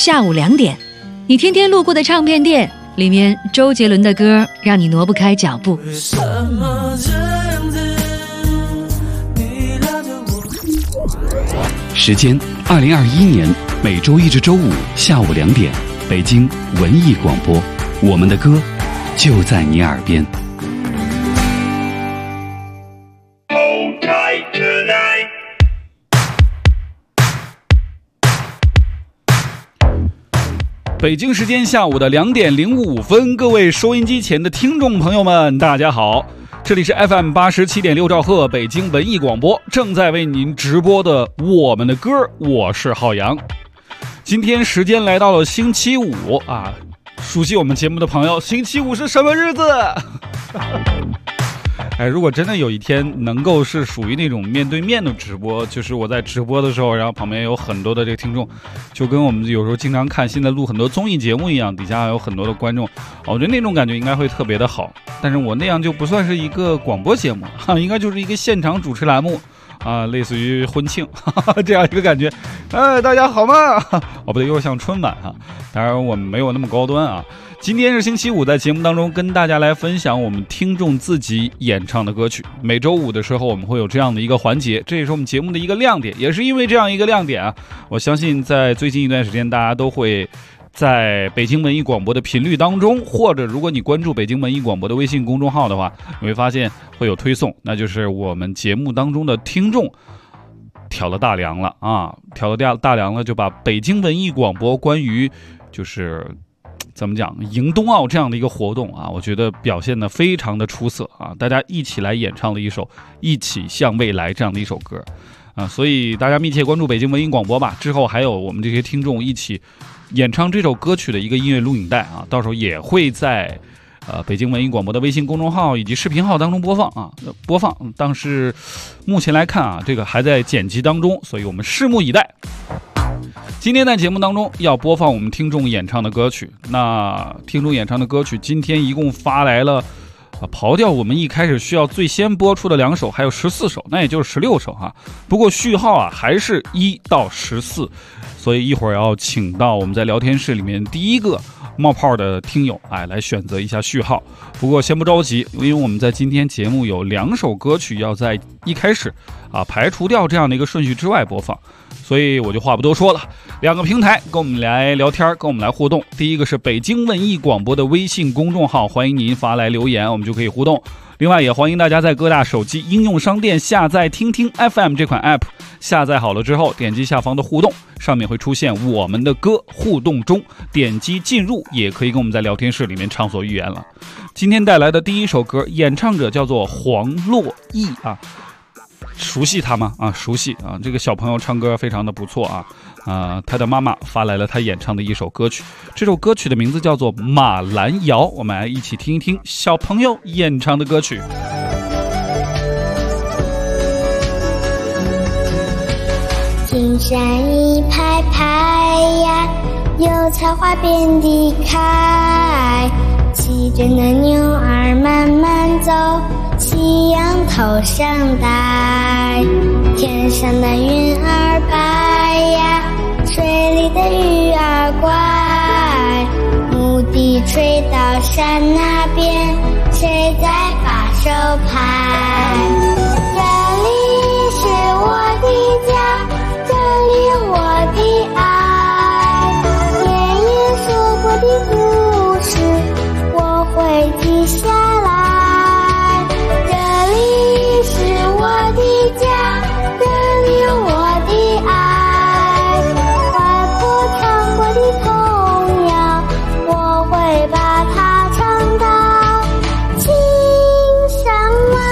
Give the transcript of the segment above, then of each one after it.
下午2点，你天天路过的唱片店，里面周杰伦的歌让你挪不开脚步。 时间2021年每周一至周五下午2点，北京文艺广播，我们的歌就在你耳边。北京时间下午的2点05分，各位收音机前的听众朋友们，大家好，这里是 FM 87.6兆赫北京文艺广播，正在为您直播的我们的歌，我是浩洋。今天时间来到了星期五啊，熟悉我们节目的朋友，星期五是什么日子？如果真的有一天能够是属于那种面对面的直播，就是我在直播的时候，然后旁边有很多的这个听众，就跟我们有时候经常看现在录很多综艺节目一样，底下有很多的观众，我觉得那种感觉应该会特别的好。但是我那样就不算是一个广播节目，应该就是一个现场主持栏目啊，类似于婚庆这样一个感觉。大家好吗？不对，有点像春晚哈。当然我们没有那么高端啊。今天是星期五，在节目当中跟大家来分享我们听众自己演唱的歌曲。每周五的时候我们会有这样的一个环节，这也是我们节目的一个亮点。也是因为这样一个亮点啊，我相信在最近一段时间大家都会在北京文艺广播的频率当中，或者如果你关注北京文艺广播的微信公众号的话，你会发现会有推送，那就是我们节目当中的听众挑了大梁了啊，挑了大梁了，就把北京文艺广播关于就是怎么讲迎冬奥这样的一个活动啊，我觉得表现得非常的出色啊！大家一起来演唱了一首《一起向未来》这样的一首歌啊，所以大家密切关注北京文艺广播吧。之后还有我们这些听众一起演唱这首歌曲的一个音乐录影带啊，到时候也会在北京文艺广播的微信公众号以及视频号当中播放。但是目前来看啊，这个还在剪辑当中，所以我们拭目以待。今天在节目当中要播放我们听众演唱的歌曲，那听众演唱的歌曲今天一共发来了刨掉我们一开始需要最先播出的2首，还有14首，那也就是16首哈。不过序号啊还是1到14，所以一会儿要请到我们在聊天室里面第一个冒泡的听友来选择一下序号。不过先不着急，因为我们在今天节目有2首歌曲要在一开始排除掉这样的一个顺序之外播放，所以我就话不多说了，2个平台跟我们来聊天，跟我们来互动。第一个是北京文艺广播的微信公众号，欢迎您发来留言，我们就可以互动。另外也欢迎大家在各大手机应用商店下载听听 FM 这款 app， 下载好了之后点击下方的互动，上面会出现我们的歌互动中，点击进入也可以跟我们在聊天室里面畅所欲言了。今天带来的第一首歌，演唱者叫做黄洛毅啊，熟悉他吗？熟悉啊，这个小朋友唱歌非常的不错啊。他的妈妈发来了他演唱的一首歌曲，这首歌曲的名字叫做《马兰谣》，我们来一起听一听小朋友演唱的歌曲。 金山一排排呀，油菜花遍地开，骑着那牛儿慢慢走，夕阳头上戴，天上的云儿白呀，水里的鱼儿乖，牧笛吹到山那边，谁在把手拍？这里是我的家，这里有我的爱，爷爷说过的故事我会记下来。这里是我的家，这里有我的爱，外婆唱过的童谣我会把它唱到青山来。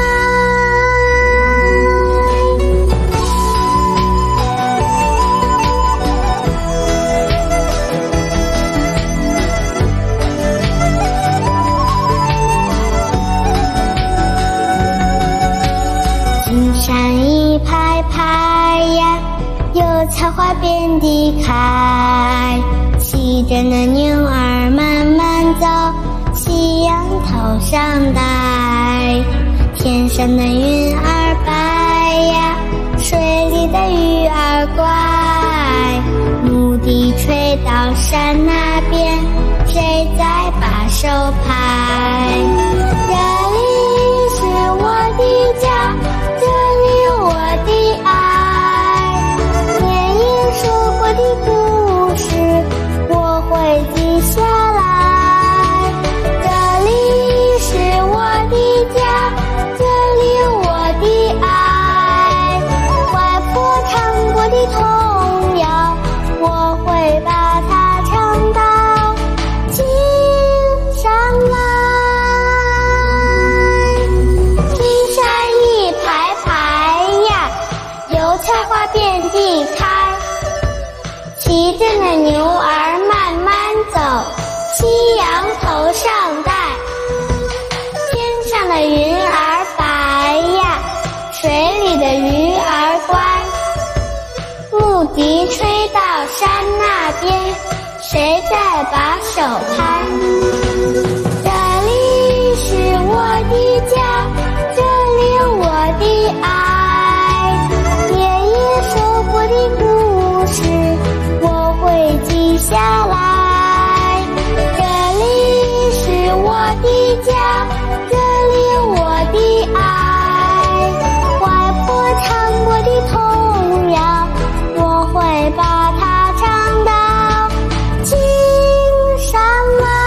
金山一排排呀，油菜花遍地开，骑着那牛儿慢慢走，夕阳头上戴，天上的云儿白呀，水里的鱼儿乖，牧笛吹到山那边，谁在把手拍？这里是我的家，这里有我的爱。爷爷说过的故事，我会记下来。这里是我的家，这里有我的爱。外婆唱过的童谣，我会把它唱到心上来。青山一排排呀，油菜花遍地开。骑着那牛儿慢慢走，夕阳头上戴。天上的云儿白呀，水里的鱼儿乖。牧笛吹到山那边，谁在把手拍？这里是我的家，这里有我的爱。爷爷说过的故事，我会记下来。这里是我的家，这里有我的爱。外婆唱过的童谣，我会把它唱到心上来。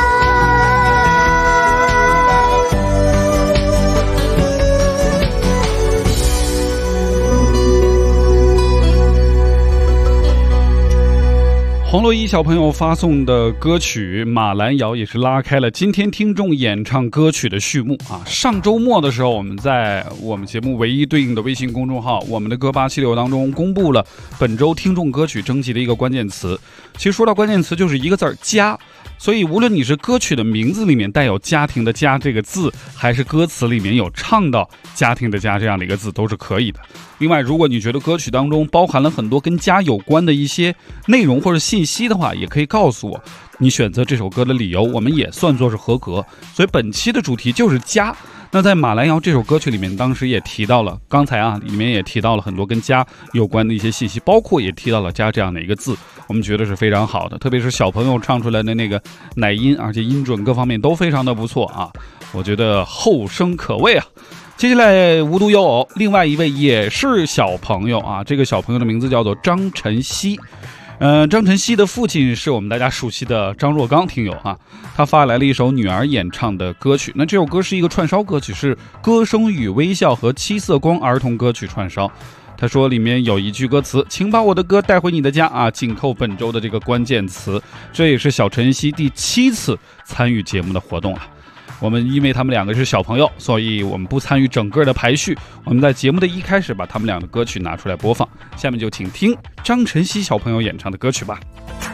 黄洛伊小朋友发送的歌曲《马兰谣》也是拉开了今天听众演唱歌曲的序幕啊！上周末的时候，我们在我们节目唯一对应的微信公众号“我们的歌876”当中公布了本周听众歌曲征集的一个关键词。其实说到关键词，就是一个字儿“家”。所以无论你是歌曲的名字里面带有家庭的家这个字，还是歌词里面有唱到家庭的家这样的一个字，都是可以的。另外，如果你觉得歌曲当中包含了很多跟家有关的一些内容或者信息的话，也可以告诉我你选择这首歌的理由，我们也算作是合格。所以本期的主题就是家。那在《马兰谣》这首歌曲里面，当时也提到了，刚才里面也提到了很多跟家有关的一些信息，包括也提到了家这样的一个字，我们觉得是非常好的，特别是小朋友唱出来的那个奶音，而且音准各方面都非常的不错啊，我觉得后生可畏啊。接下来无独有偶，另外一位也是小朋友啊，这个小朋友的名字叫做张晨曦。张晨曦的父亲是我们大家熟悉的张若刚听友啊，他发来了一首女儿演唱的歌曲。那这首歌是一个串烧歌曲，是歌声与微笑和七色光儿童歌曲串烧。他说里面有一句歌词，请把我的歌带回你的家啊，紧扣本周的这个关键词。这也是小晨曦第7次参与节目的活动了。我们因为他们两个是小朋友，所以我们不参与整个的排序，我们在节目的一开始把他们俩的歌曲拿出来播放。下面就请听张晨曦小朋友演唱的歌曲吧。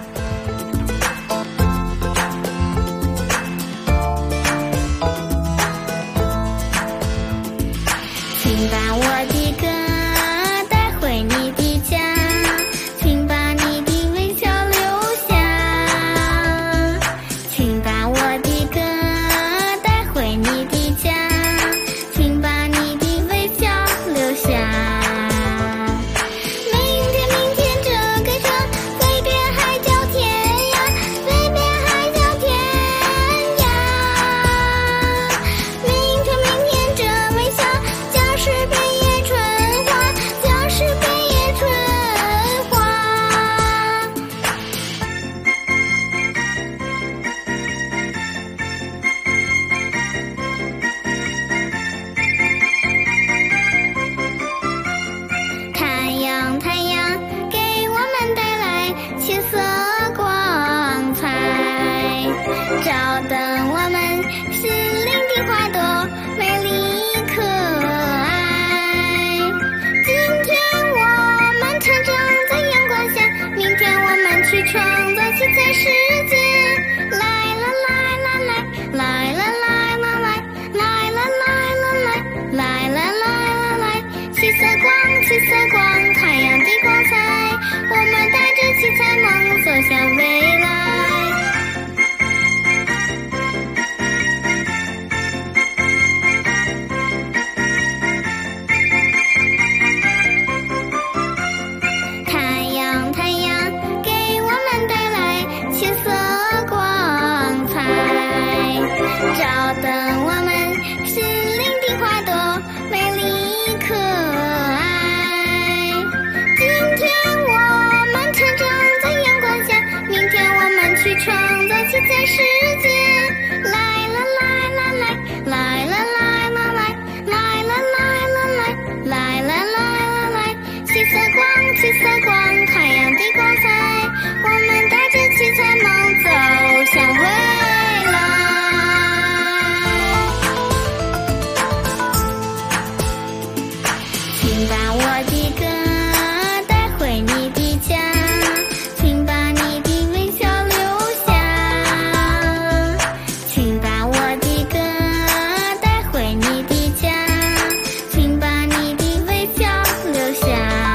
请把我的歌带回你的家，请把你的微笑留下，请把我的歌带回你的家，请把你的微笑留下。明天明天这个城随便海角天涯，随便海角天涯。明天明天这微笑就是遍野春花，就是遍野春花。太阳太阳给我们带来七色光彩，照灯我们心灵的花朵美丽可爱。今天我们成长在阳光下，明天我们去创造七彩世界。来啦来啦来，来啦来啦来，来啦来啦来，来啦来啦来，七色光七色光，太阳的光彩，我们带着七彩梦走向未来。太阳太阳给我们带来世界。来了来了来，来了来了来，来了来了来，来了来了来，七色光七色光，太阳的光彩，我们带着七彩梦走向未来。请把我的歌带回你的家，请把你的微笑留下，请把我的歌带回你的家，请把你的微笑留下。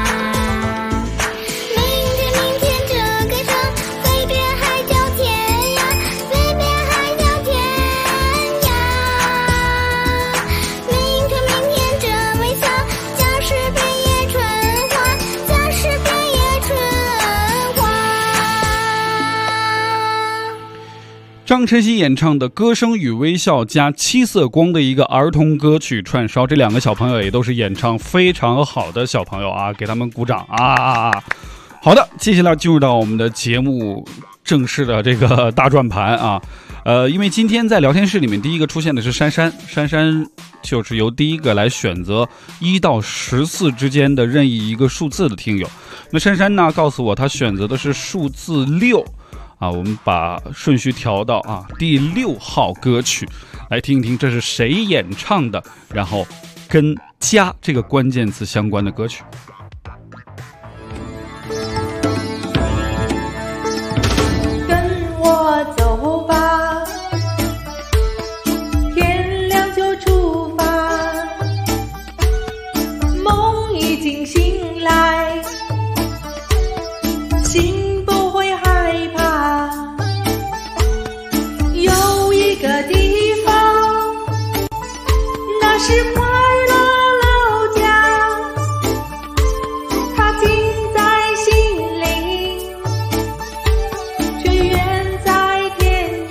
明天明天这个城飞遍海角天涯，飞遍海角天涯。明天明天这微笑将是遍野春花，将是遍野春花。 张晨曦演唱的《歌声与微笑》加七色光的一个儿童歌曲串烧，这两个小朋友也都是演唱非常好的小朋友啊，给他们鼓掌啊！好的，接下来进入到我们的节目正式的这个大转盘啊。因为今天在聊天室里面第一个出现的是珊珊，珊珊就是由第一个来选择1到14之间的任意一个数字的听友。那珊珊呢告诉我她选择的是数字6啊，我们把顺序调到第6号歌曲，来听一听这是谁演唱的，然后跟家这个关键词相关的歌曲。 跟我走吧，天亮就出发，梦已经醒来，心不会害怕。有一个地方，那是快乐老家，它近在心里，却远在天涯。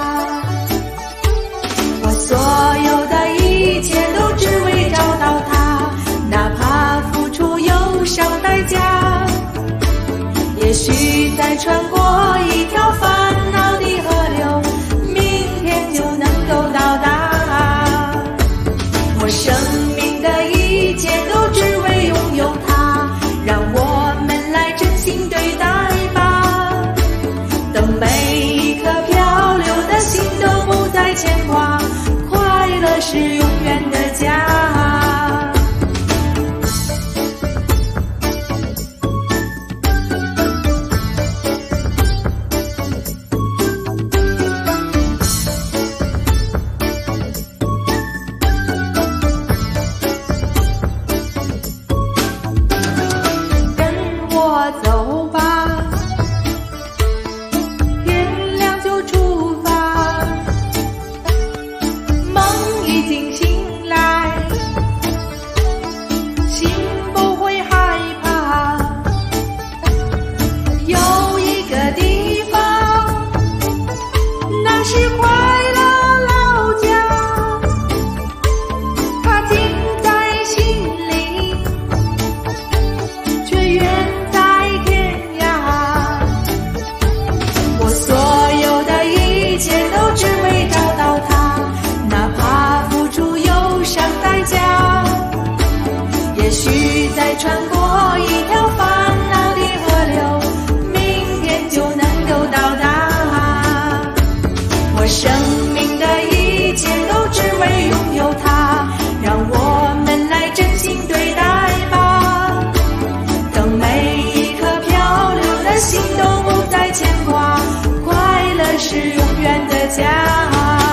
我所有的一切都只为找到它，哪怕付出忧伤代价。也许再穿过一条烦恼的河流，明天就能够到达。我生命的一切都只为拥有它，让我们来真心对待吧。等每一颗漂流的心都不再牵挂，快乐是永远的家。走吧，天亮就出发，梦已经醒来，心不会害怕。有一个地方，那是快乐老家，它近在心里，却远在所有的一切都只为找到它，哪怕付出忧伤代价。也许再穿过一条烦恼的河流，明天就能够到达。我生命的一切都只为拥有它，让我们来真心对待吧。等每一颗漂流的心都不再牵挂，快乐是永远的家。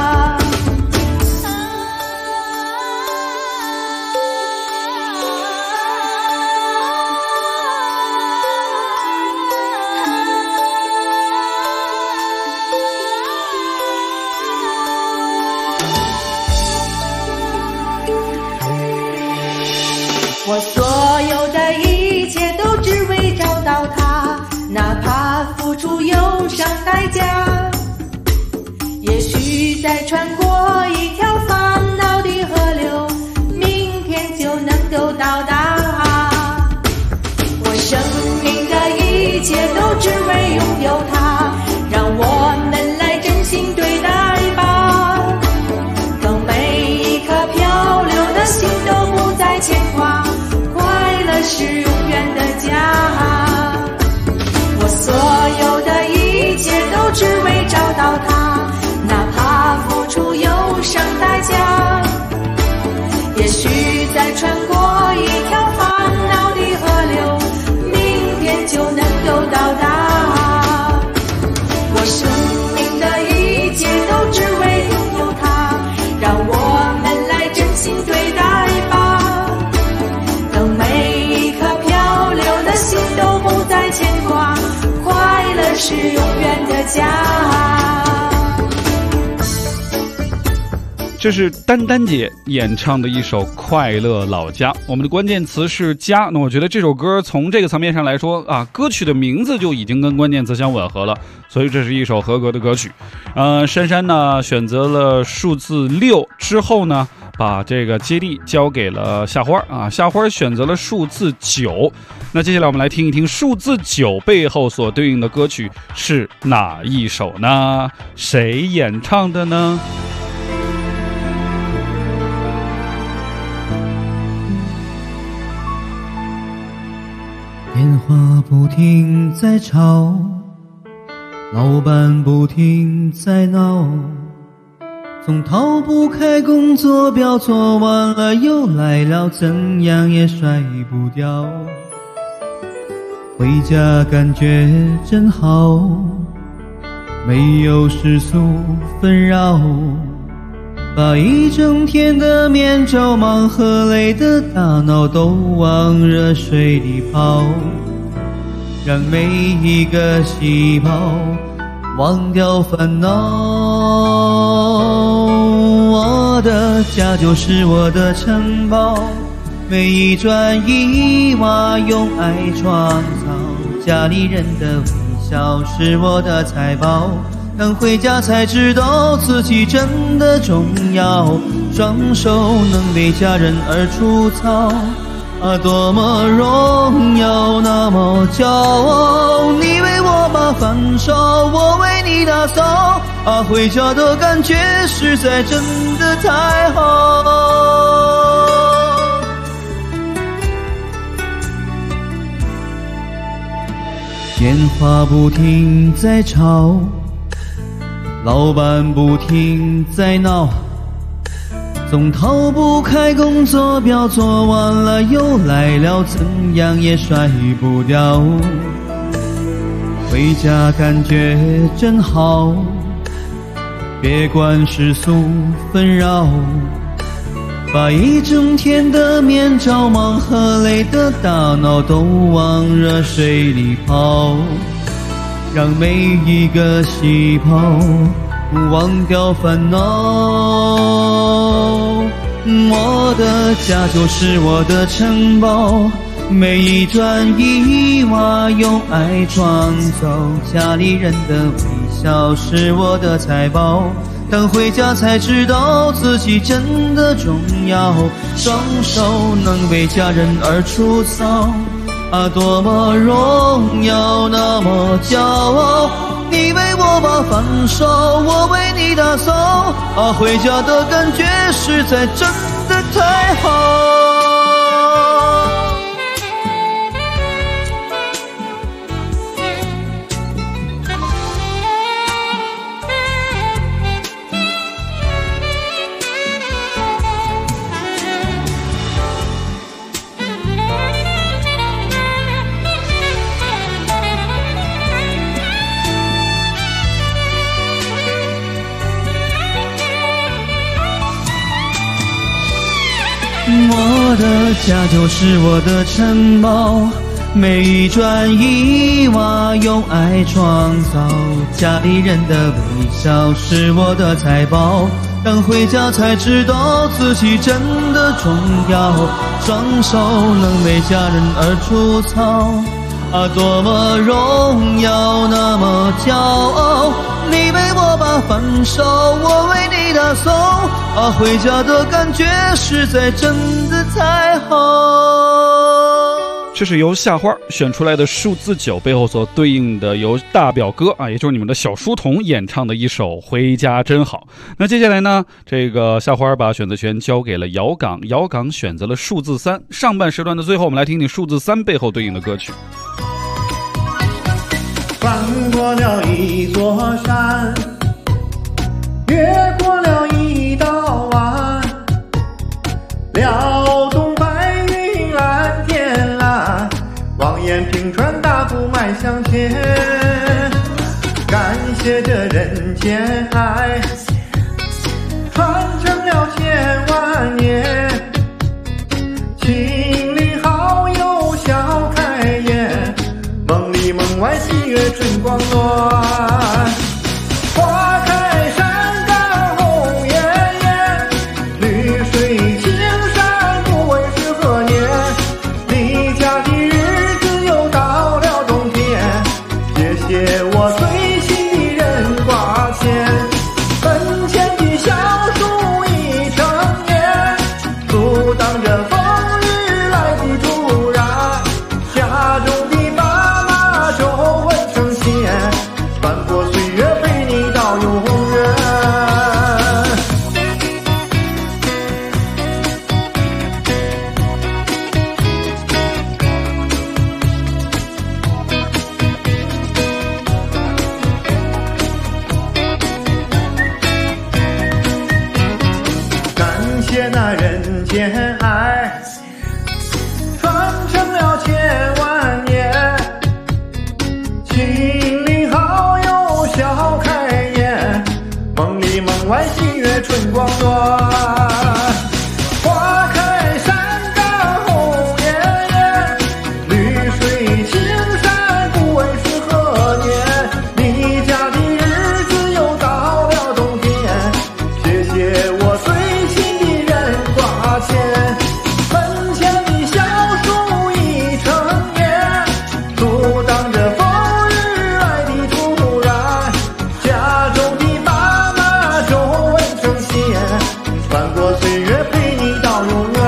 我所有的一切都只为找到它，哪怕付出忧伤代价。也许再穿过一条烦恼的河流，明天就能够到达。我生命的一切都只为拥有它，让我们来真心我生命的一切都只为拥有它，让我们来真心对待吧。等每一颗漂流的心都不再牵挂，快乐是永远的家。 这是丹丹姐演唱的一首《快乐老家》，我们的关键词是家。那我觉得这首歌从这个层面上来说啊，歌曲的名字就已经跟关键词相吻合了，所以这是一首合格的歌曲。珊珊呢选择了数字6之后呢，把这个接力交给了夏花啊，夏花选择了数字9。那接下来我们来听一听数字9背后所对应的歌曲是哪一首呢？谁演唱的呢？ 电话不停在吵，老板不停在闹，总逃不开工作表，做完了又来了，怎样也甩不掉。回家感觉真好，没有世俗纷扰，把一整天的面罩忙和累的大脑都往热水里泡，让每一个细胞忘掉烦恼。我的家就是我的城堡，每一砖一瓦用爱创造，家里人的微笑是我的财宝，等回家才知道自己真的重要，双手能为家人而出操啊，多么荣耀，那么骄傲。你为我把饭烧，我为你打扫啊，回家的感觉实在真的太好。电话不停在吵，老板不停在闹，总逃不开工作表，做完了又来了，怎样也甩不掉。回家感觉真好，别管世俗纷扰，把一整天的面罩忙和累的大脑都往热水里泡，让每一个细胞忘掉烦恼。我的家就是我的城堡，每一砖一瓦用爱创造，家里人的微笑是我的财宝，等回家才知道自己真的重要，双手能为家人而出操啊，多么荣耀，那么骄傲。你为我把饭烧，我为你打扫啊，回家的感觉实在真的太好。我的家就是我的城堡，每一砖一瓦用爱创造，家里人的微笑是我的财宝，等回家才知道自己真的重要，双手能为家人而出操啊，多么荣耀，那么骄傲。你为我把饭烧，我为你打扫啊，回家的感觉实在真的太好。 这是由夏花选出来的数字9背后所对应的由大表哥啊，也就是你们的小书童演唱的一首《回家真好》。那接下来呢，这个夏花把选择权交给了姚港，姚港选择了数字3。上半时段的最后，我们来听听数字3背后对应的歌曲。 翻过了一座山，越过了一道湾，辽东白云蓝天蓝，望眼平川大步迈向前。感谢这人间爱，传承了千万年。亲邻好友笑开颜，梦里梦外喜悦春光暖。花开山岗红艳艳，绿水青山不问是何年。离家的日子又到了冬天，谢谢我最心的人挂牵。门前的小树已成年，阻挡着风雨来的突然。家中的爸妈皱纹成线，翻过岁月陪你到永远。感谢那人间爱，传承了千万年。亲邻好友笑开颜，梦里梦外喜悦春光暖。花开山岗红艳艳，绿水青山不问是何年。离家的日子又到了冬天，谢谢我最心的人挂牵。门前的小树已成年，阻挡着风雨来的突然。家中的爸妈皱纹成线，翻过岁月陪你到永远。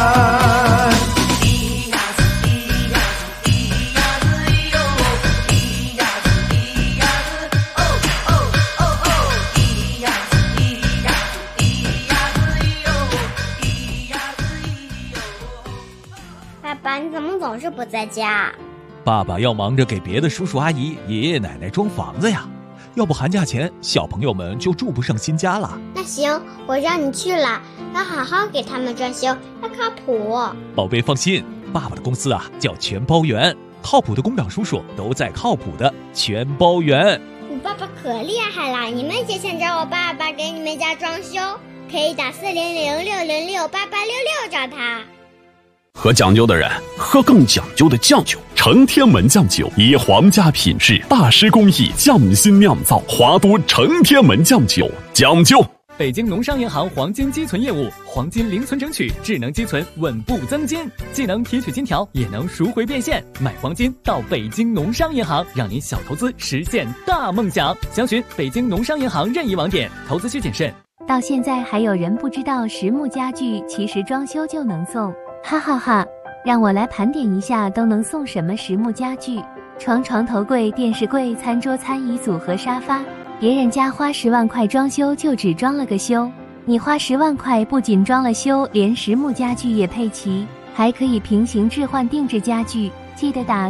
爸爸，你怎么总是不在家？ 爸爸要忙着给别的叔叔阿姨、爷爷奶奶装房子呀，要不寒假前小朋友们就住不上新家了。 那行，我让你去了，要好好给他们装修，要靠谱。 宝贝放心，爸爸的公司啊叫全包园，靠谱的工长叔叔都在靠谱的全包园。 你爸爸可厉害了，你们也想找我爸爸给你们家装修，可以打400-606-8866找他。 喝讲究的人喝更讲究的酱酒，成天门酱酒以皇家品质、大师工艺匠心酿造，华都成天门酱酒讲究。 北京农商银行黄金积存业务，黄金零存整取，智能积存，稳步增金，既能提取金条，也能赎回变现。买黄金到北京农商银行，让您小投资实现大梦想。详询北京农商银行任意网点，投资需谨慎。 到现在还有人不知道实木家具其实装修就能送，哈哈哈！让我来盘点一下都能送什么实木家具：床、床头柜、电视柜、餐桌、餐椅组和沙发。别人家花10万块装修就只装了个修，你花10万块不仅装了修，连实木家具也配齐，还可以平行置换定制家具。记得打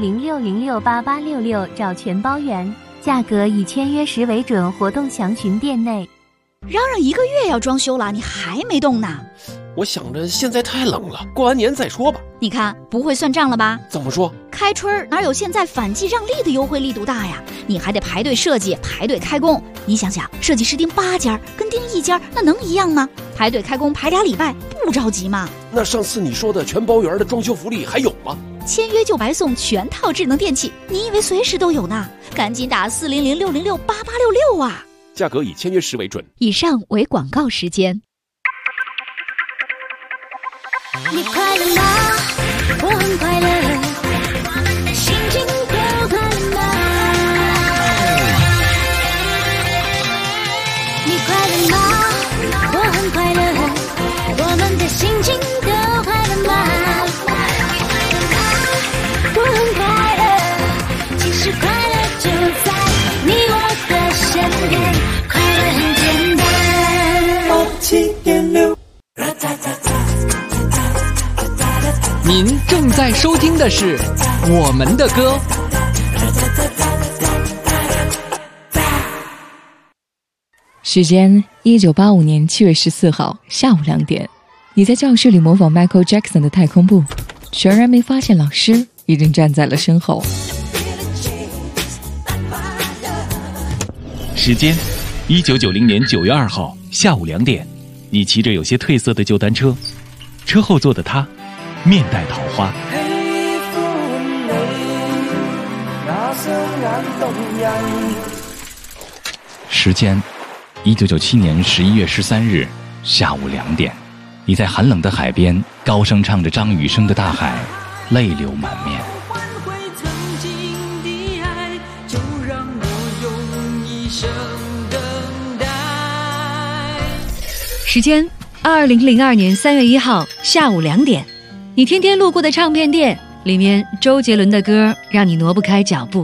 400-606-8866找全包园，价格以签约时为准，活动详询店内。 嚷嚷1个月要装修了，你还没动呢？ 我想着现在太冷了，过完年再说吧。 你看不会算账了吧？ 怎么说？ 开春哪有现在反季让利的优惠力度大呀？你还得排队设计，排队开工。你想想，设计师订8家跟订1家那能一样吗？排队开工排2礼拜，不着急吗？ 那上次你说的全包园的装修福利还有吗？ 签约就白送全套智能电器，你以为随时都有呢？赶紧打400-606-8866啊！ 价格以签约时为准。 以上为广告时间。 你快乐吗？我很快乐，心情都快乐吗？你快乐吗？我很快乐，我们的心情都快乐吗？我很快乐，其实快乐就在你我的身边，快乐很简单。87.6。 您正在收听的是我们的歌。 时间1985年7月14号下午2点，你在教室里模仿 Michael Jackson 的太空步，全然没发现老师已经站在了身后。 时间1990年9月2号下午2点，你骑着有些褪色的旧单车，车后座的他面带桃花。时间1997年11月13日下午2点，你在寒冷的海边高声唱着张雨生的《大海》，泪流满面。 时间2002年3月1号下午2点，你天天路过的唱片店，里面周杰伦的歌让你挪不开脚步。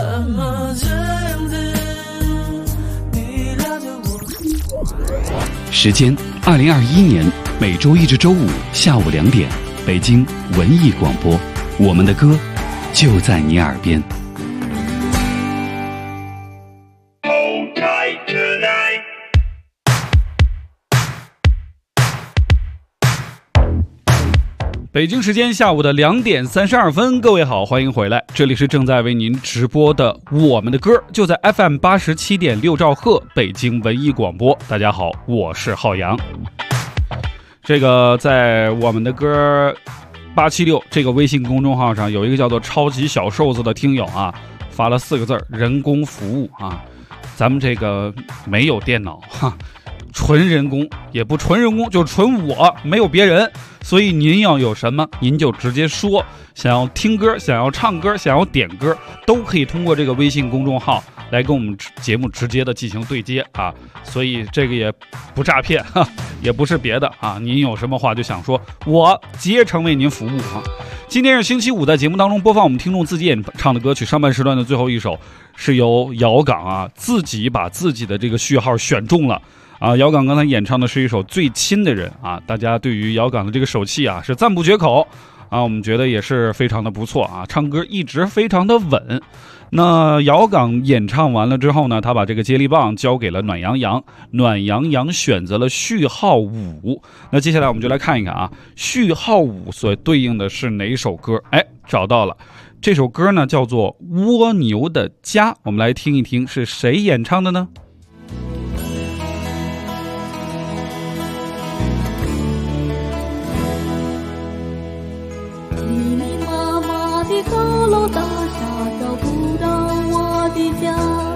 时间2021年每周一至周五下午2点，北京文艺广播，我们的歌就在你耳边。 北京时间下午的2点32分，各位好，欢迎回来，这里是正在为您直播的我们的歌，就在 FM 87.6兆赫北京文艺广播。大家好，我是浩洋。这个在我们的歌876这个微信公众号上，有一个叫做超级小瘦子的听友啊，发了4个字：人工服务啊。咱们这个没有电脑哈，纯人工，也不纯人工，就纯我，没有别人。所以您要有什么您就直接说，想要听歌，想要唱歌，想要点歌，都可以通过这个微信公众号来跟我们节目直接的进行对接啊。所以这个也不诈骗哈，也不是别的啊，您有什么话就想说，我竭诚为您服务啊。今天是星期五，在节目当中播放我们听众自己演唱的歌曲，上半时段的最后一首是由姚岗啊自己把自己的这个序号选中了啊。姚岗刚才演唱的是一首《最亲的人》啊，大家对于姚岗的这个手气啊是赞不绝口啊，我们觉得也是非常的不错啊，唱歌一直非常的稳。那姚岗演唱完了之后呢，他把这个接力棒交给了暖洋洋，暖洋洋选择了序号5。那接下来我们就来看一看啊，序号5所对应的是哪首歌？哎，找到了，这首歌呢叫做《蜗牛的家》，我们来听一听是谁演唱的呢？ 高楼大厦找不到我的家，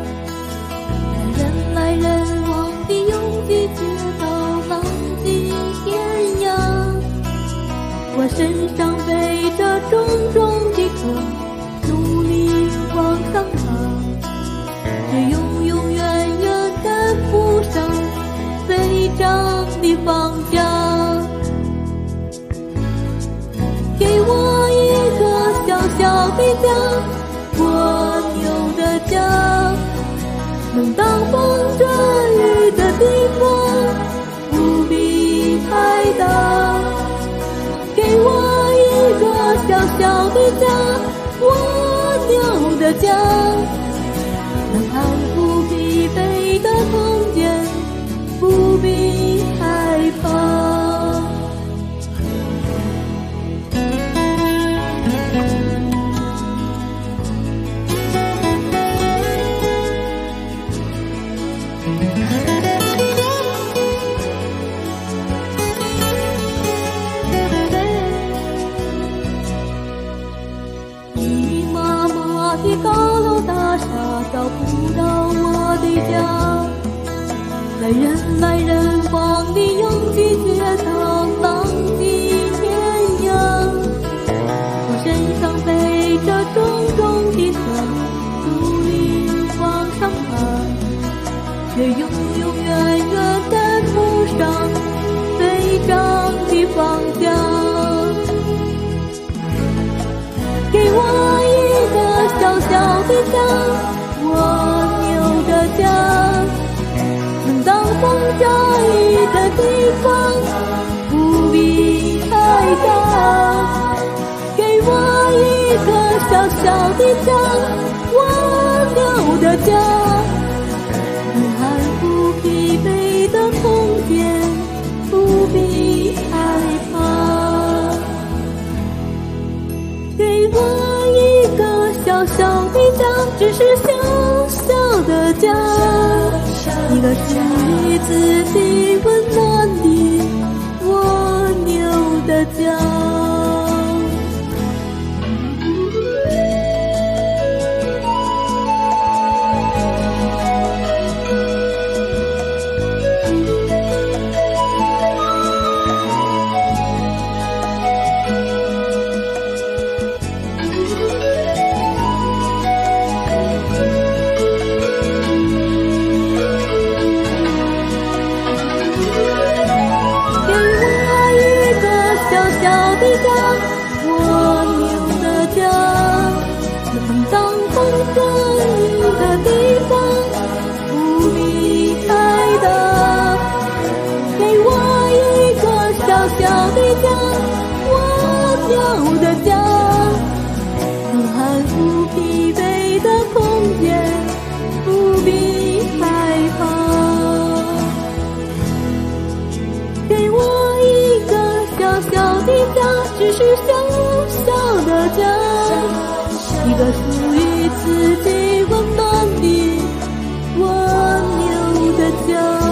人来人往的拥挤街道，浪迹天涯。我身上背着重重的壳，努力往上爬，却永永远远赶不上飞涨的房价。给我一个小小的家，蜗牛的家，能挡风遮雨的地方不必太大。给我一个小小的家，蜗牛的家，能安抚疲惫的空间，不必害怕。高楼大厦找不到我的家，在人来人往的拥挤街道，浪迹天涯。我身上背着重重的壳，努力往上爬，却永永远远赶不上飞涨的房价。给我一个小小的家，蜗牛的家，能挡风遮雨的地方不必太大。给我一个小小的家，蜗牛的家，能安抚疲惫的空间，不必害怕。给我一个小小的家，只是小小的家。 个属于自己温暖的蜗牛的家。只是小小的家，一个属于自己温暖的蜗牛的家。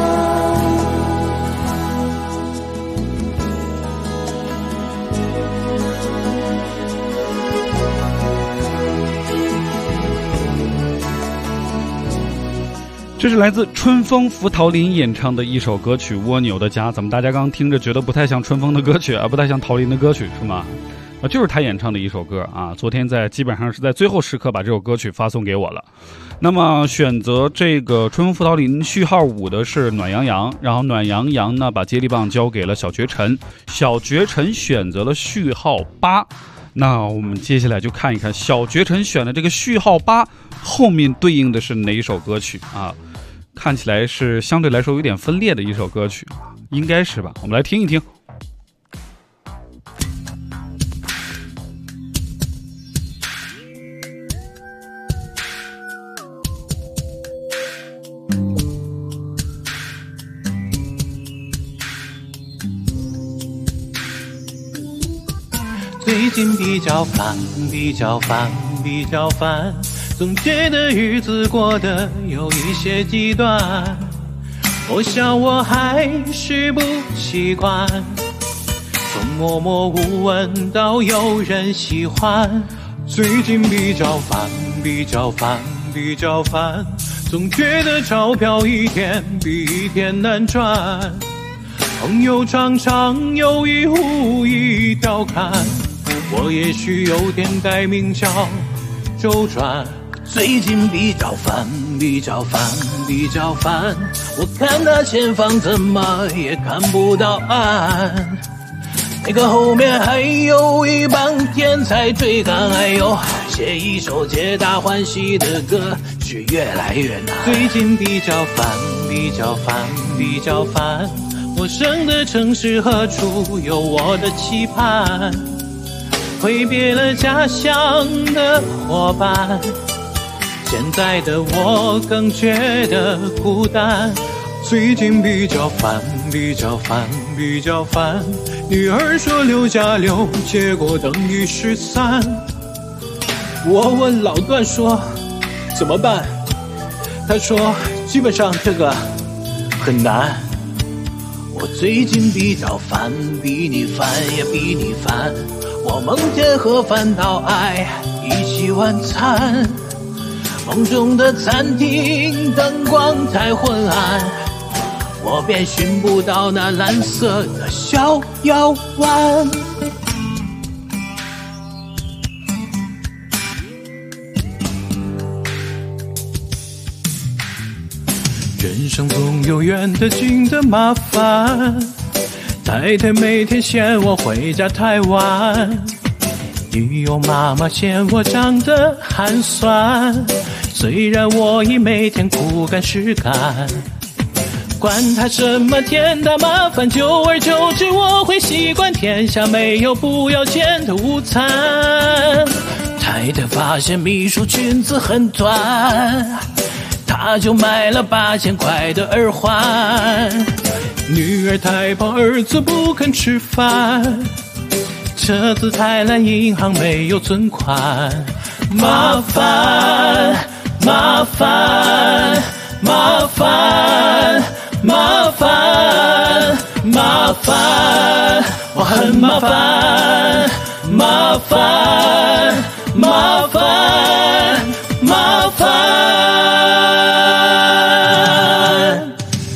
这是来自春风福桃林演唱的一首歌曲《蜗牛的家》。怎么大家刚刚听着觉得不太像春风的歌曲啊，不太像桃林的歌曲是吗？就是他演唱的一首歌啊。昨天基本上是在最后时刻把这首歌曲发送给我了。那么选择这个春风福桃林序号5的是暖洋洋，然后暖洋洋呢把接力棒交给了小绝尘，小绝尘选择了序号8。那我们接下来就看一看小绝尘选的这个序号8后面对应的是哪一首歌曲啊？看起来是相对来说有点分裂的一首歌曲，应该是吧？我们来听一听。 最近比较烦，总觉得日子过得有一些极端，我想我还是不习惯，从默默无闻到有人喜欢。最近比较烦，总觉得钞票一天比一天难赚，朋友常常有意无意调侃，我也许有点该名叫周转。最近比较烦，我看那前方怎么也看不到岸，那个后面还有一帮天才追赶，哎呦，写一首皆大欢喜的歌是越来越难。最近比较烦，陌生的城市何处有我的期盼，挥别了家乡的伙伴，现在的我更觉得孤单。最近比较烦，女儿说6加6，结果等于13。我问老段说怎么办，他说基本上这个很难。我最近比较烦，比你烦也比你烦，我梦见和烦恼爱一起晚餐，梦中的餐厅灯光太昏暗，我便寻不到那蓝色的小药丸。人生总有远的近的麻烦，太太每天嫌我回家太晚，女友妈妈嫌我长得寒酸，虽然我已每天苦干实干，管他什么天大麻烦，久而久之我会习惯，天下没有不要钱的午餐。太太发现秘书裙子很短，他就买了8000块的耳环。女儿太胖，儿子不肯吃饭，车子太烂，银行没有存款。麻烦麻烦麻烦， 麻烦，麻烦，我很麻烦，麻烦，麻烦，麻烦。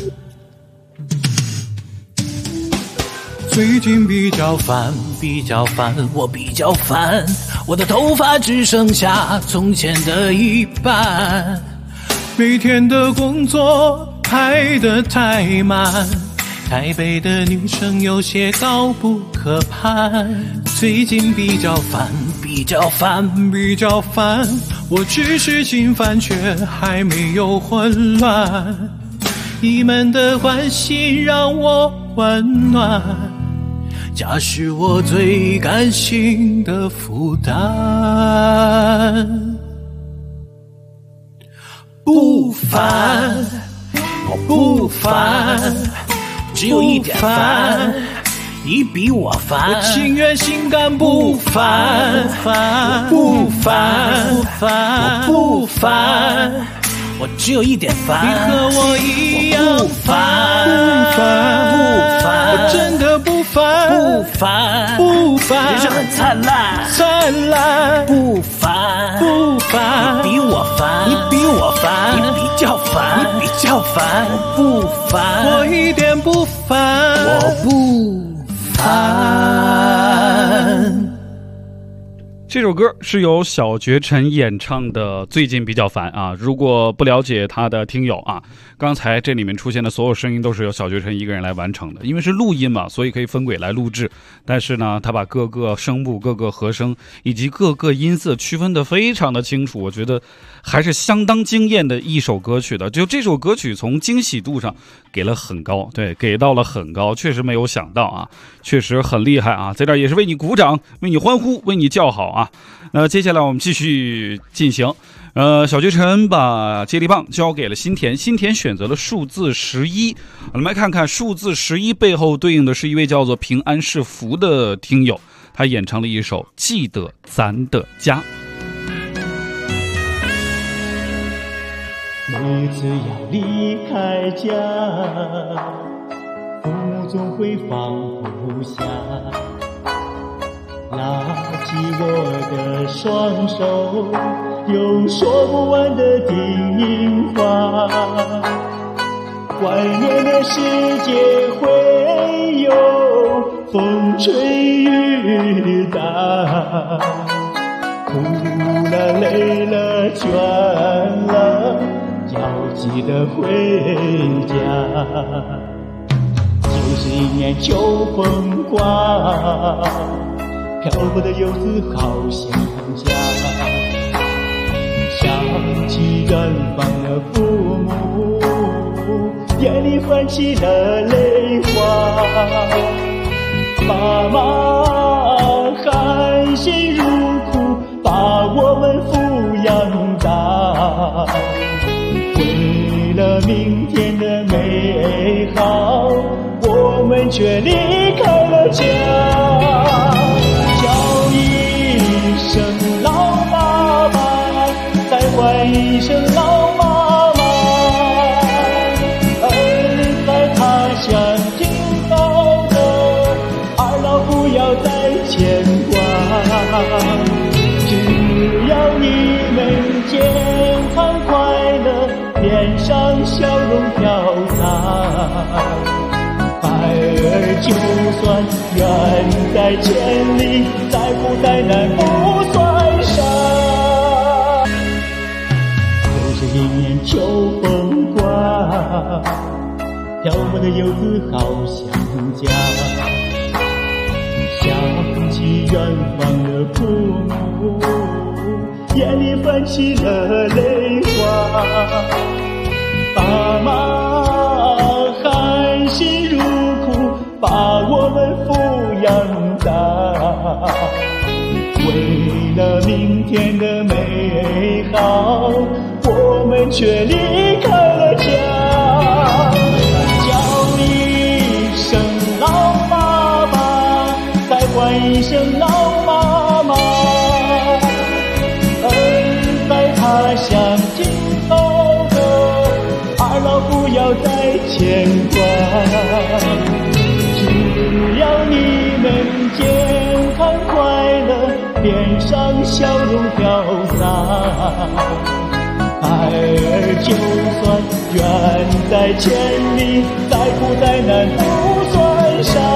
最近比较烦，我比较烦，我的头发只剩下从前的一半，每天的工作排得太满，台北的女生有些高不可攀。最近比较烦，我只是心烦却还没有混乱，你们的关心让我温暖，家是我最甘心的负担。不烦，我不烦，只有一点烦，你比我烦，我情愿心甘不烦，不烦，我不烦，我只有一点烦，你和我一样烦，不烦，我真的不烦，不烦，人生很灿烂，不烦，你比我烦，你比较烦，我不烦，我一点不烦，我不烦。 这首歌是由小绝尘演唱的，最近比较烦啊！如果不了解他的听友啊，刚才这里面出现的所有声音都是由小绝尘一个人来完成的，因为是录音嘛，所以可以分轨来录制。但是呢，他把各个声部、各个和声以及各个音色区分得非常的清楚，我觉得还是相当惊艳的一首歌曲的。就这首歌曲从惊喜度上给了很高，对，给到了很高，确实没有想到啊，确实很厉害啊，在这儿也是为你鼓掌，为你欢呼，为你叫好啊。那接下来我们继续进行，小绝尘把接力棒交给了新田，新田选择了数字11，我们来看看数字11背后对应的是一位叫做平安是福的听友，他演唱了一首《记得咱的家》。 每次要离开家，父母总会放不下，拉起我的双手，有说不完的叮话。外面的世界会有风吹雨打，哭了累了倦了，要记得回家。91年秋风刮，漂泊的游子好想家，想起远方的父母，眼里泛起了泪花。妈妈含辛茹苦把我们抚养大，为了明天的美好，我们却离开了家。一声老爸爸，再唤一声老妈妈，儿在他乡听到的，二老不要再牵挂。只要你们健康快乐，脸上笑容飘洒。就算远在千里，再苦再难不算啥。91年秋风刮，漂泊的游子好想家，想起远方的父母，眼里泛起了泪花。爸妈含辛茹苦把我们抚养大，为了明天的美好，我们却离开了家。叫一声老爸爸，再唤一声老妈妈，儿在他乡听到的，二老不要再牵挂。只要你们健康快乐，脸上笑容飘洒，孩儿就算远在千里，再苦再难不算啥。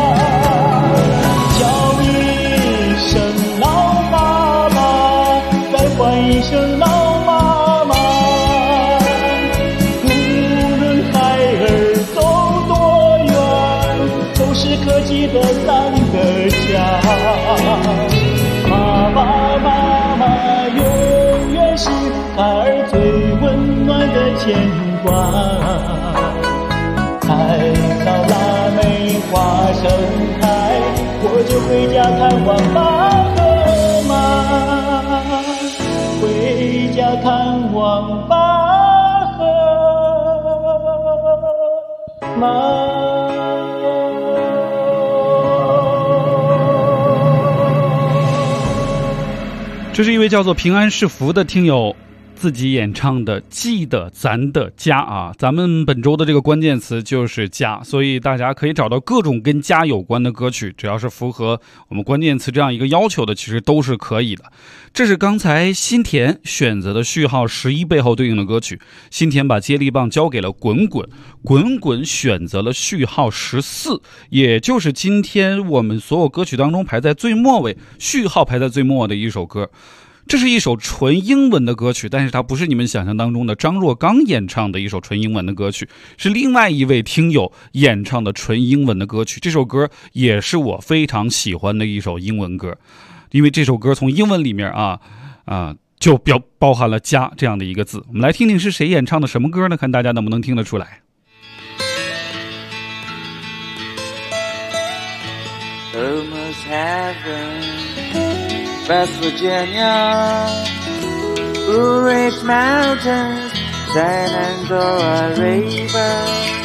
叫一声老妈妈，再唤一声老妈妈，无论孩儿走多远，都是可记的三个家。爸爸妈妈永远是孩儿最温暖的牵挂。待到腊梅花盛开，我就回家看望爸和妈，回家看望爸和妈。 这是一位叫做平安是福的听友自己演唱的《记得咱的家》啊，咱们本周的这个关键词就是家，所以大家可以找到各种跟家有关的歌曲，只要是符合我们关键词这样一个要求的，其实都是可以的。这是刚才新田选择的序号11背后对应的歌曲，新田把接力棒交给了滚滚，滚滚选择了序号14，也就是今天我们所有歌曲当中排在最末尾，序号排在最末的一首歌。这是一首纯英文的歌曲，但是它不是你们想象当中的张若刚演唱的一首纯英文的歌曲，是另外一位听友演唱的纯英文的歌曲。这首歌也是我非常喜欢的一首英文歌，因为这首歌从英文里面就包含了家这样的一个字。我们来听听是谁演唱的什么歌呢？看大家能不能听得出来。 Almost heaven, West Virginia, Blue Ridge Mountains, Shenandoah River.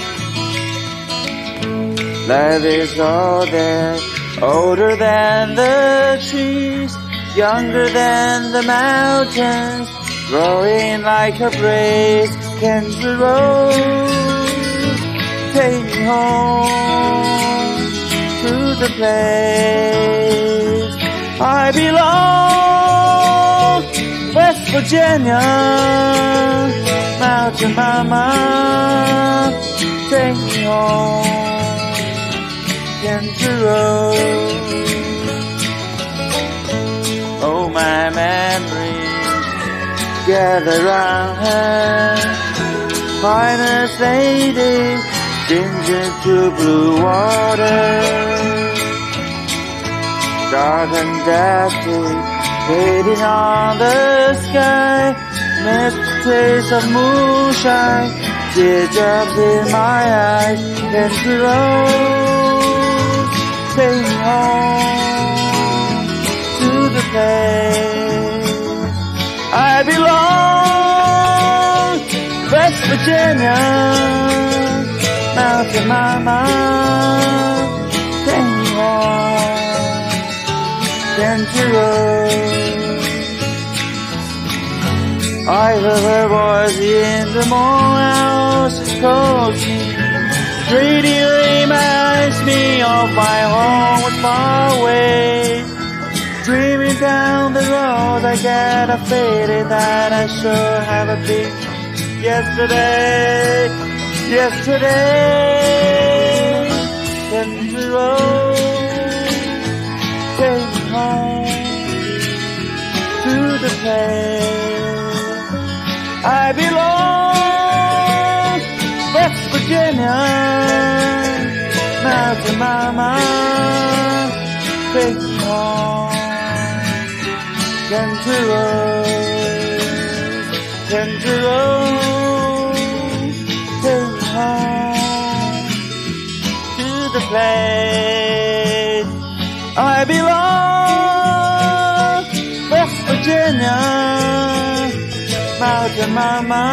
Life is all there, older than the trees, younger than the mountains, growing like a breeze, country road. Take me home to the place I belong, West Virginia, Mountain Mama, take me home, country road. Oh, my memories gather round her, finest lady, ginger to blue water. Dark and dusty, fading on the sky, mist taste of moonshine, teardrops in my eyes, country road, take me home to the place I belong, West Virginia, Mountain Mama, take me home, country road. I heard her voice in the morning hours, she calls me. Radio reminds me of my home was far away. Dreaming down the road, I get a feeling that I should have been yesterday, yesterday. Country road, take me home to the place I belong, West Virginia, Mountain Mama, take me home, country road, country road, take me home to the place I belong, West Virginia, Mountain Mama,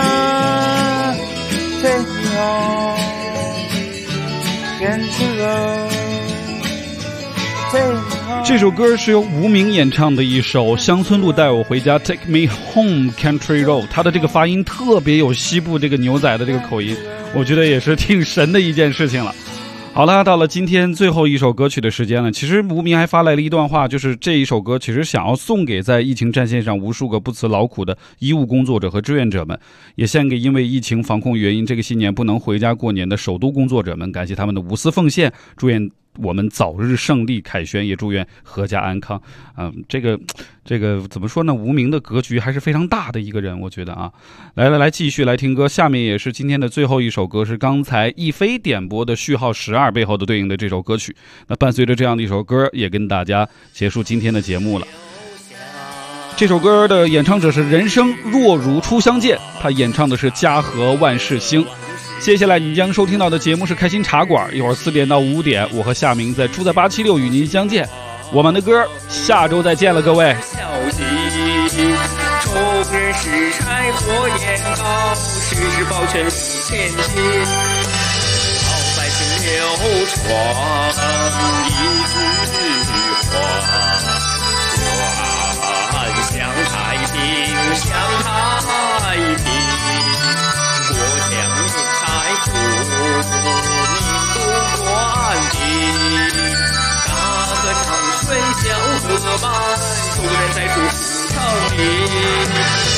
take me home, country road, take me home. 这首歌是由无名演唱的一首乡村路带我回家 Take Me Home Country Road， 它的这个发音特别有西部这个牛仔的这个口音， 我觉得也是挺神的一件事情了。好了，到了今天最后一首歌曲的时间了。其实无名还发来了一段话，就是这一首歌其实想要送给在疫情战线上无数个不辞劳苦的医务工作者和志愿者们，也献给因为疫情防控原因这个新年不能回家过年的首都工作者们，感谢他们的无私奉献，祝愿我们早日胜利凯旋，也祝愿阖家安康。这个怎么说呢？无名的格局还是非常大的一个人，我觉得啊。来，继续来听歌。下面也是今天的最后一首歌，是刚才一飞点播的序号12背后的对应的这首歌曲。那伴随着这样的一首歌，也跟大家结束今天的节目了。这首歌的演唱者是人生若如初相见，他演唱的是家和万事兴。接下来你将收听到的节目是开心茶馆，一会儿4点到5点，我和夏明在住在876与您相见。我们的歌下周再见了，各位。 冲日是柴火焰高，时时保全前进，好百姓流传一句话，想太平，想太平，国强财富民不关心，大河长水小河满，众人在祝福城里。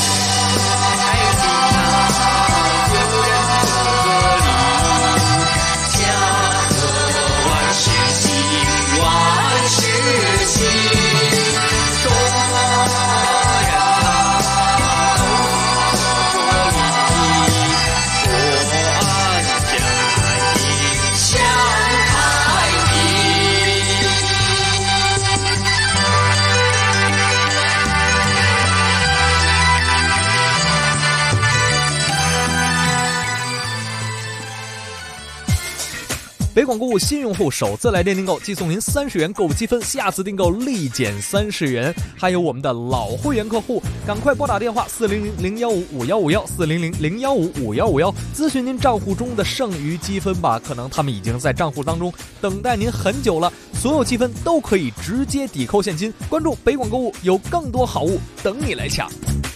北广购物新用户首次来电订购即送您30元购物积分，下次订购立减30元。还有我们的老会员客户，赶快拨打电话400-015-5151，400-015-5151，咨询您账户中的剩余积分吧。可能他们已经在账户当中等待您很久了，所有积分都可以直接抵扣现金。关注北广购物，有更多好物等你来抢。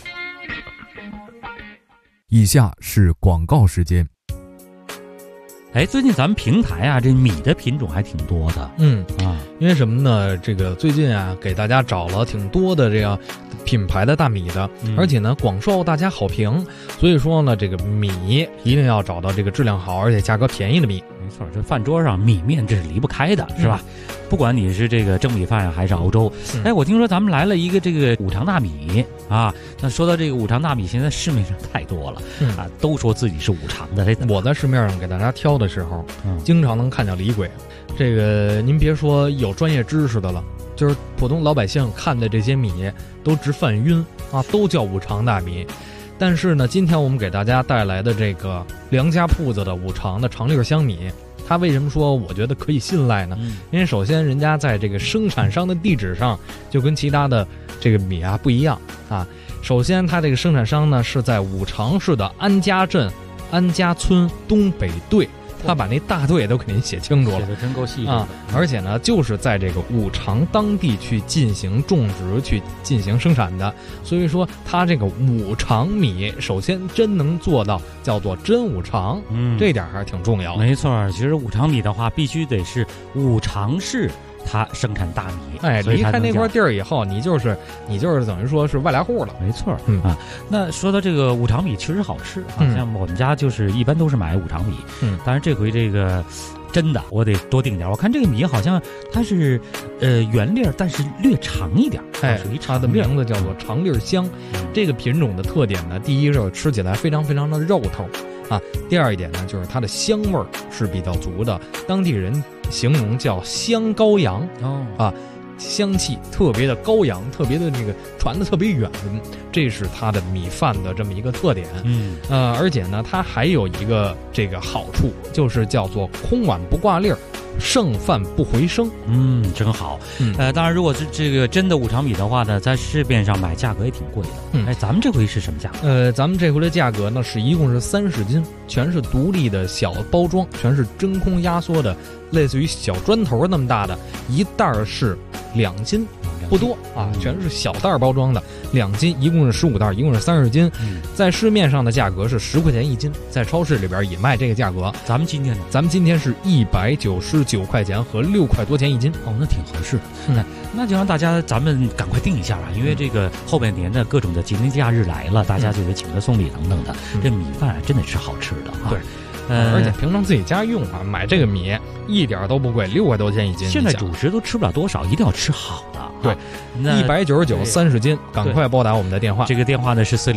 以下是广告时间。 最近咱们平台啊，这米的品种还挺多的。 因为什么呢？这个最近啊，给大家找了挺多的这样品牌的大米的，而且呢广受大家好评。所以说呢，这个米一定要找到这个质量好而且价格便宜的米。 没错，这饭桌上米面这是离不开的，是吧？不管你是这个蒸米饭还是熬粥。我听说咱们来了一个这个五常大米啊。那说到这个五常大米，现在市面上太多了啊，都说自己是五常的。 我在市面上给大家挑的时候，经常能看见李鬼。这个您别说有专业知识的了，就是普通老百姓看的这些米都直犯晕啊，都叫五常大米。但是呢，今天我们给大家带来的这个梁家铺子的五常的长粒香米，它为什么说我觉得可以信赖呢？因为首先人家在这个生产商的地址上就跟其他的这个米啊不一样啊。首先它这个生产商呢是在五常市的安家镇安家村东北队，他把那大队都给您写清楚了， 写的真够细致啊！而且呢，就是在这个五常当地去进行种植、去进行生产的，所以说它这个五常米，首先真能做到叫做真五常，这点还是挺重要的。 没错，其实五常米的话，必须得是五常市它生产大米， 离开那块地儿以后，你就是等于说是外来户了。 没错，那说到这个五常米，确实好吃，像我们家就是一般都是买五常米，当然这回这个真的我得多订点。我看这个米好像它是圆粒，但是略长一点，属于它的名字叫做长粒香。这个品种的特点呢，第一是吃起来非常非常的肉头啊，第二一点呢，就是它的香味儿是比较足的，当地人形容叫香高扬香气特别的高扬，特别的这个传的特别远，这是它的米饭的这么一个特点。而且呢，它还有一个这个好处，就是叫做空碗不挂粒儿。 剩饭不回升。 真好。当然，如果是这个真的5常米的话呢，在市面上买价格也挺贵的。咱们这回是什么价格？ 咱们这回的价格呢是一共是30斤，全是独立的小包装，全是真空压缩的，类似于小砖头那么大的，一袋是2斤。不多啊，全是小袋包装的，2斤，一共是15袋，一共是30斤。在市面上的价格是10块钱1斤，在超市里边也卖这个价格。 咱们今天呢？ 咱们今天是199块钱和6块多钱1斤。 那挺合适。那就让咱们赶快定一下吧，因为这个后半年的各种的节日假日来了，大家就得请客送礼等等的。这米饭真的是好吃的啊。 对。而且平常自己家用啊，买这个米一点都不贵，6块多钱1斤。 现在主食都吃不了多少，一定要吃好的。 对，199 30斤，赶快拨打我们的电话。 这个电话呢是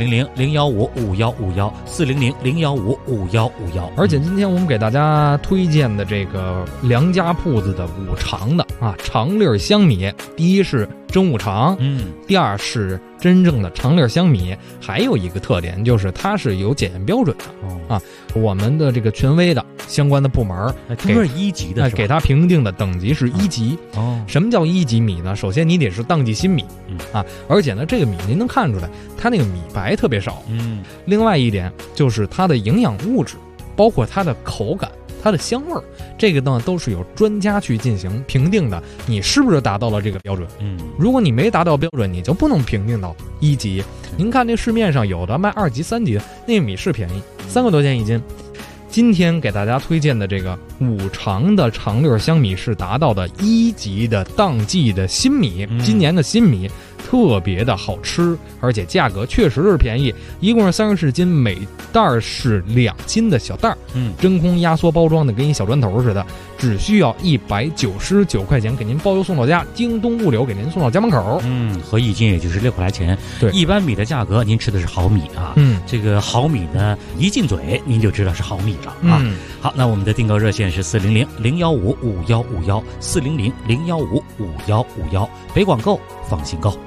400-015-5151，400-015-5151。 而且今天我们给大家推荐的这个梁家铺子的5常的啊长粒香米，第一是真5常，第二是真正的长粒香米，还有一个特点就是它是有检验标准的啊。我们的这个权威的相关的部门给1级的， 给它评定的等级是1级。什么叫1级米呢？首先你得是当季新米啊，而且呢这个米您能看出来它那个米白特别少。另外一点就是它的营养物质，包括它的口感、它的香味儿，这个呢都是有专家去进行评定的，你是不是达到了这个标准？如果你没达到标准，你就不能评定到1级。您看这市面上有的卖2级、3级的，那个米是便宜，3块多钱1斤。今天给大家推荐的这个5常的长粒香米是达到的1级的当季的新米，今年的新米特别的好吃，而且价格确实是便宜，一共是30斤，每袋是2斤的小袋，真空压缩包装的，跟一小砖头似的，只需要199块钱给您包邮送到家，京东物流给您送到家门口。 合1斤也就是6块来钱。 对， 一般米的价格您吃的是好米啊。这个好米呢一进嘴您就知道是好米了啊。好，那我们的订购热线是400-015-5151，400-015-5151，北广购放心购。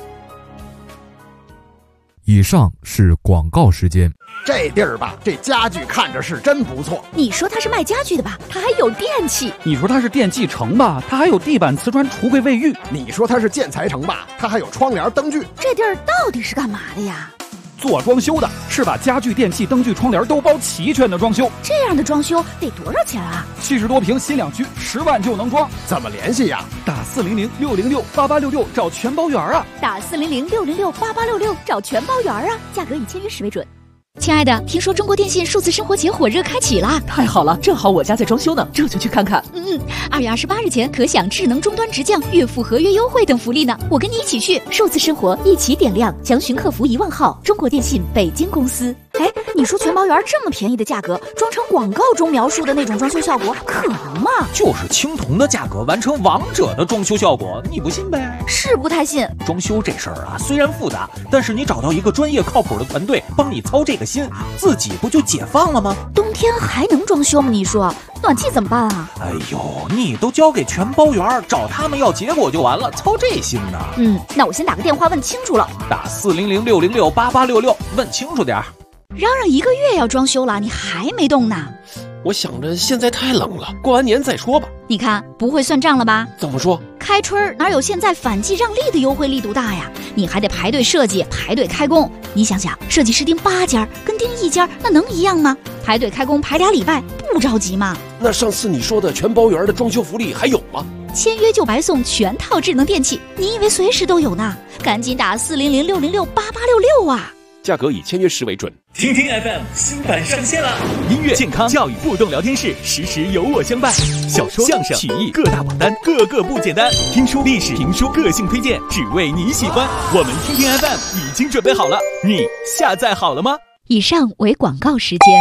以上是广告时间。 这地儿吧，这家具看着是真不错。 你说它是卖家具的吧，它还有电器。 你说它是电器城吧，它还有地板、瓷砖、橱柜、卫浴。 你说它是建材城吧，它还有窗帘、灯具。 这地儿到底是干嘛的呀？ 做装修的，是把家具、电器、灯具、窗帘都包齐全的装修。 这样的装修得多少钱啊 ？70多平新两居，10万就能装。 怎么联系呀？ 打400-606-8866找全包圆啊！ 打400-606-8866找全包圆啊！价格以签约时为准。亲爱的，听说中国电信数字生活节火热开启啦！ 太好了，正好我家在装修呢，这就去看看。 2月28日前可享智能终端直降、月付合约优惠等福利呢。我跟你一起去，数字生活一起点亮，详询客服1万号，中国电信北京公司。你说全包圆这么便宜的价格，装成广告中描述的那种装修效果，可能吗？ 就是青铜的价格完成王者的装修效果，你不信呗？ 是不太信。 装修这事儿啊，虽然复杂，但是你找到一个专业靠谱的团队帮你操这个心，自己不就解放了吗？ 冬天还能装修吗？你说暖气怎么办啊？ 哎呦，你都交给全包圆，找他们要结果就完了，操这心呢？ 那我先打个电话问清楚了。 打400-606-8866，问清楚点。 嚷嚷1个月要装修了，你还没动呢？ 我想着现在太冷了，过完年再说吧。 你看不会算账了吧？ 怎么说？ 开春哪有现在反季让利的优惠力度大呀？你还得排队设计，排队开工。你想想，设计师订8家跟订1家那能一样吗？排队开工排2礼拜，不着急吗？ 那上次你说的全包圆的装修福利还有吗？ 签约就白送全套智能电器，你以为随时都有呢？赶紧打400-606-8866啊！ 价格以签约时为准。 听听 FM 新版上线了，音乐、健康、教育互动聊天室，时时有我相伴。小说、相声、曲艺各大榜单，个个不简单。听书、历史、评书，个性推荐，只为你喜欢。我们听听 FM 已经准备好了，你下载好了吗？ 以上为广告时间。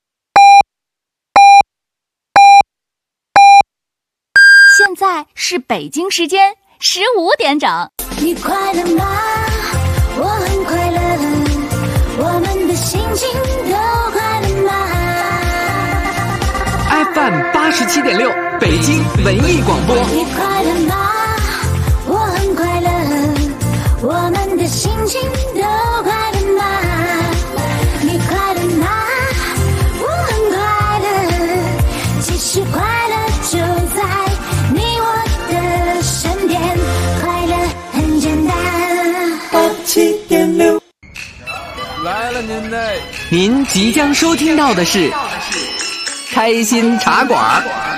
现在是北京时间15点整。 你快乐吗？我很快乐，我们的心情都快乐吗 ？FM 87.6，北京文艺广播。 你快乐吗？我很快乐，我们的心情都快乐吗？你快乐吗？我很快乐，其实快乐就在来了您的。 您即将收听到的是开心茶馆。